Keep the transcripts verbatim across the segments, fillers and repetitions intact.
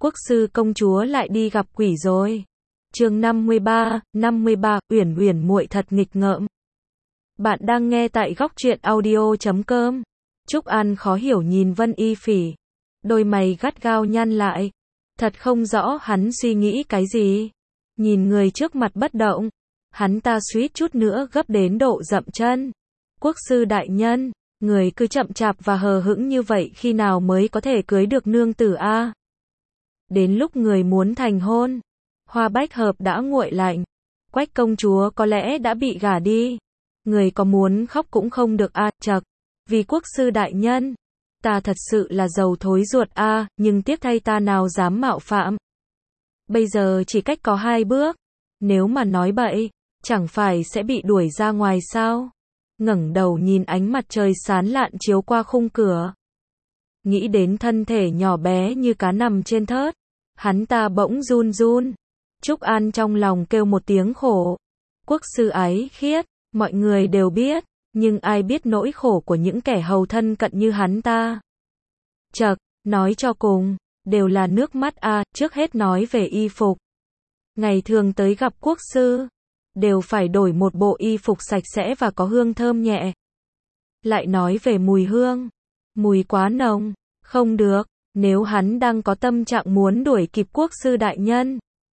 Quốc sư công chúa lại đi gặp quỷ rồi. Chương năm mươi ba, năm mươi ba, Uyển Uyển muội thật nghịch ngợm. Bạn đang nghe tại góc truyện audio chấm com. Trúc An khó hiểu nhìn Vân Y Phỉ. Đôi mày gắt gao nhăn lại. Thật không rõ hắn suy nghĩ cái gì. Nhìn người trước mặt bất động. Hắn ta suýt chút nữa gấp đến độ dậm chân. Quốc sư đại nhân, người cứ chậm chạp và hờ hững như vậy khi nào mới có thể cưới được nương tử a? Đến lúc người muốn thành hôn, hoa bách hợp đã nguội lạnh. Quách công chúa có lẽ đã bị gả đi. Người có muốn khóc cũng không được a, chậc. Vì quốc sư đại nhân, ta thật sự là giàu thối ruột a, nhưng tiếc thay ta nào dám mạo phạm. Bây giờ chỉ cách có hai bước. Nếu mà nói bậy, chẳng phải sẽ bị đuổi ra ngoài sao? Ngẩng đầu nhìn ánh mặt trời sáng lạn chiếu qua khung cửa. Nghĩ đến thân thể nhỏ bé như cá nằm trên thớt. Hắn ta bỗng run run. Trúc An trong lòng kêu một tiếng khổ. Quốc sư ái khiết, mọi người đều biết, nhưng ai biết nỗi khổ của những kẻ hầu thân cận như hắn ta. Chậc, nói cho cùng, đều là nước mắt a, trước hết nói về y phục. Ngày thường tới gặp quốc sư, đều phải đổi một bộ y phục sạch sẽ và có hương thơm nhẹ. Lại nói về mùi hương, mùi quá nồng, không được, nếu hắn đang có tâm trạng muốn đuổi kịp quốc sư đại nhân.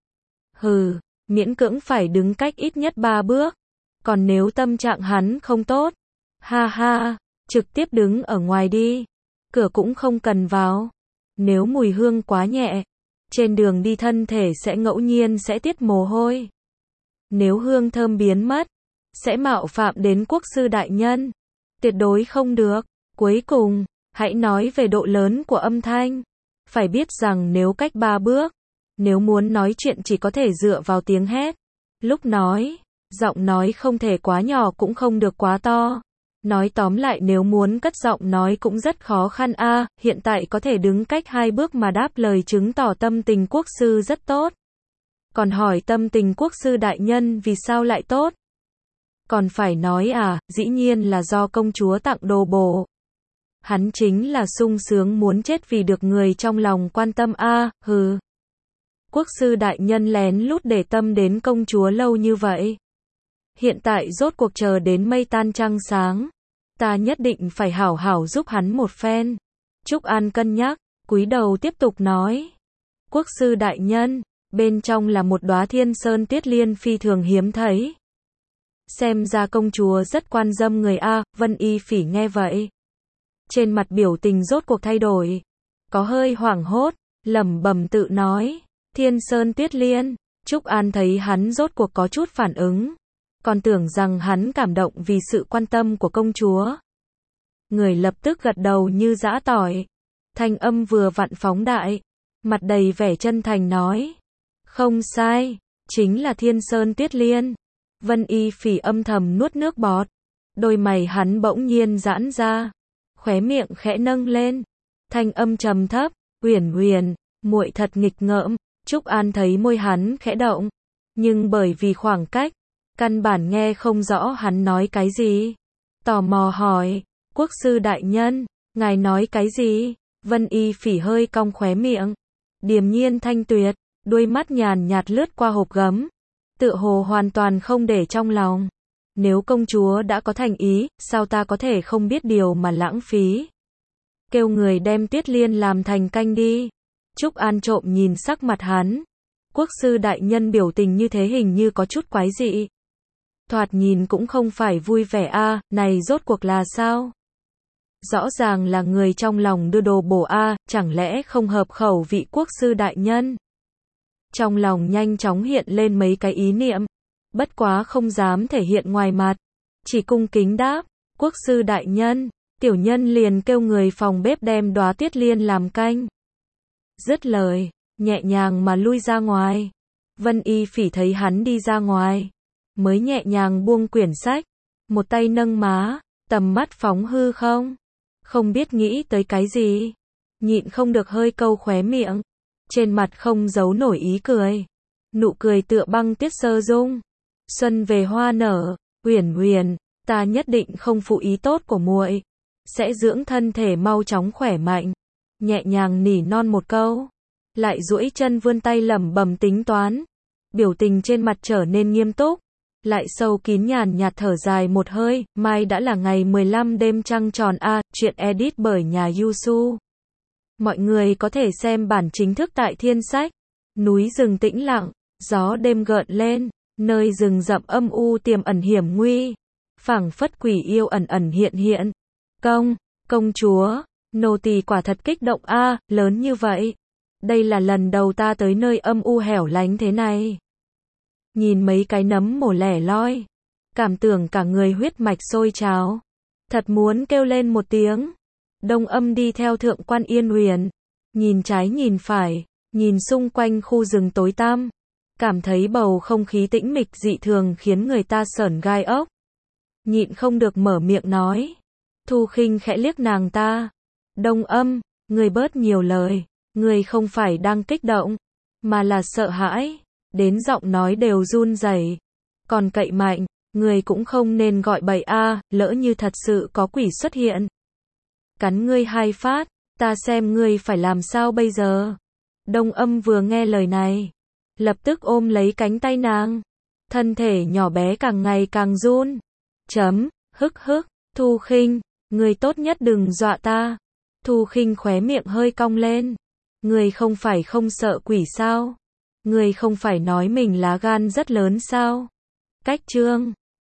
Hừ, miễn cưỡng phải đứng cách ít nhất ba bước. Còn nếu tâm trạng hắn không tốt, ha ha, trực tiếp đứng ở ngoài đi. Cửa cũng không cần vào. Nếu mùi hương quá nhẹ, trên đường đi thân thể sẽ ngẫu nhiên sẽ tiết mồ hôi. Nếu hương thơm biến mất, sẽ mạo phạm đến quốc sư đại nhân. Tuyệt đối không được. Cuối cùng, hãy nói về độ lớn của âm thanh. Phải biết rằng nếu cách ba bước, nếu muốn nói chuyện chỉ có thể dựa vào tiếng hét. Lúc nói, giọng nói không thể quá nhỏ cũng không được quá to. Nói tóm lại nếu muốn cất giọng nói cũng rất khó khăn a, hiện tại có thể đứng cách hai bước mà đáp lời chứng tỏ tâm tình quốc sư rất tốt. Còn hỏi tâm tình quốc sư đại nhân vì sao lại tốt? Còn phải nói à, dĩ nhiên là do công chúa tặng đồ bổ. Hắn chính là sung sướng muốn chết vì được người trong lòng quan tâm a, hừ. Quốc sư đại nhân lén lút để tâm đến công chúa lâu như vậy. Hiện tại rốt cuộc chờ đến mây tan trăng sáng. Ta nhất định phải hảo hảo giúp hắn một phen. Trúc An cân nhắc, cúi đầu tiếp tục nói. Quốc sư đại nhân, bên trong là một đóa thiên sơn tiết liên phi thường hiếm thấy. Xem ra công chúa rất quan tâm người a, Vân Y Phỉ nghe vậy. Trên mặt biểu tình rốt cuộc thay đổi. Có hơi hoảng hốt, lẩm bẩm tự nói. Thiên sơn tuyết liên. Trúc An thấy hắn rốt cuộc có chút phản ứng. Còn tưởng rằng hắn cảm động vì sự quan tâm của công chúa. Người lập tức gật đầu như giã tỏi. Thanh âm vừa vặn phóng đại. Mặt đầy vẻ chân thành nói. Không sai, chính là thiên sơn tuyết liên. Vân Y Phỉ âm thầm nuốt nước bọt. Đôi mày hắn bỗng nhiên giãn ra. Khóe miệng khẽ nâng lên. Thanh âm trầm thấp. Uyển Uyển, muội thật nghịch ngợm. Trúc An thấy môi hắn khẽ động. Nhưng bởi vì khoảng cách, căn bản nghe không rõ hắn nói cái gì. Tò mò hỏi, quốc sư đại nhân, ngài nói cái gì? Vân Y Phỉ hơi cong khóe miệng. Điềm nhiên thanh tuyệt, đuôi mắt nhàn nhạt lướt qua hộp gấm. Tựa hồ hoàn toàn không để trong lòng. Nếu công chúa đã có thành ý, sao ta có thể không biết điều mà lãng phí? Kêu người đem tuyết liên làm thành canh đi. Trúc An trộm nhìn sắc mặt hắn. Quốc sư đại nhân biểu tình như thế hình như có chút quái dị. Thoạt nhìn cũng không phải vui vẻ a, này rốt cuộc là sao? Rõ ràng là người trong lòng đưa đồ bổ a, chẳng lẽ không hợp khẩu vị quốc sư đại nhân? Trong lòng nhanh chóng hiện lên mấy cái ý niệm. Bất quá không dám thể hiện ngoài mặt. Chỉ cung kính đáp, quốc sư đại nhân, tiểu nhân liền kêu người phòng bếp đem đóa tuyết liên làm canh. Dứt lời, nhẹ nhàng mà lui ra ngoài. Vân Y Phỉ thấy hắn đi ra ngoài, mới nhẹ nhàng buông quyển sách, một tay nâng má, tầm mắt phóng hư không. Không biết nghĩ tới cái gì, nhịn không được hơi câu khóe miệng. Trên mặt không giấu nổi ý cười. Nụ cười tựa băng tiết sơ dung. Xuân về hoa nở, Uyển Uyển, ta nhất định không phụ ý tốt của muội, sẽ dưỡng thân thể mau chóng khỏe mạnh. Nhẹ nhàng nỉ non một câu. lại duỗi chân vươn tay lẩm bẩm tính toán. Biểu tình trên mặt trở nên nghiêm túc, lại sâu kín nhàn nhạt thở dài một hơi, mai đã là ngày mười lăm đêm trăng tròn a, chuyện edit bởi nhà Yusu. Mọi người có thể xem bản chính thức tại Thiên Sách. Núi rừng tĩnh lặng, gió đêm gợn lên, nơi rừng rậm âm u tiềm ẩn hiểm nguy, phảng phất quỷ yêu ẩn ẩn hiện hiện. Công, công chúa, nô tỳ quả thật kích động a, lớn như vậy. Đây là lần đầu ta tới nơi âm u hẻo lánh thế này. Nhìn mấy cái nấm mồ lẻ loi, cảm tưởng cả người huyết mạch sôi trào. Thật muốn kêu lên một tiếng. Đông Âm đi theo Thượng quan Yên Huyền, nhìn trái nhìn phải, nhìn xung quanh khu rừng tối tăm, cảm thấy bầu không khí tĩnh mịch dị thường khiến người ta sởn gai ốc. Nhịn không được mở miệng nói. Thu Khinh khẽ liếc nàng ta. Đông Âm, người bớt nhiều lời, người không phải đang kích động, mà là sợ hãi, đến giọng nói đều run rẩy. Còn cậy mạnh, người cũng không nên gọi bậy a, lỡ như thật sự có quỷ xuất hiện. Cắn ngươi hai phát, ta xem ngươi phải làm sao bây giờ. Đông Âm vừa nghe lời này, lập tức ôm lấy cánh tay nàng, thân thể nhỏ bé càng ngày càng run. Chấm, hức hức, Thu Khinh, ngươi tốt nhất đừng dọa ta. Thu Khinh khóe miệng hơi cong lên. Ngươi không phải không sợ quỷ sao? Ngươi không phải nói mình lá gan rất lớn sao? Cách chương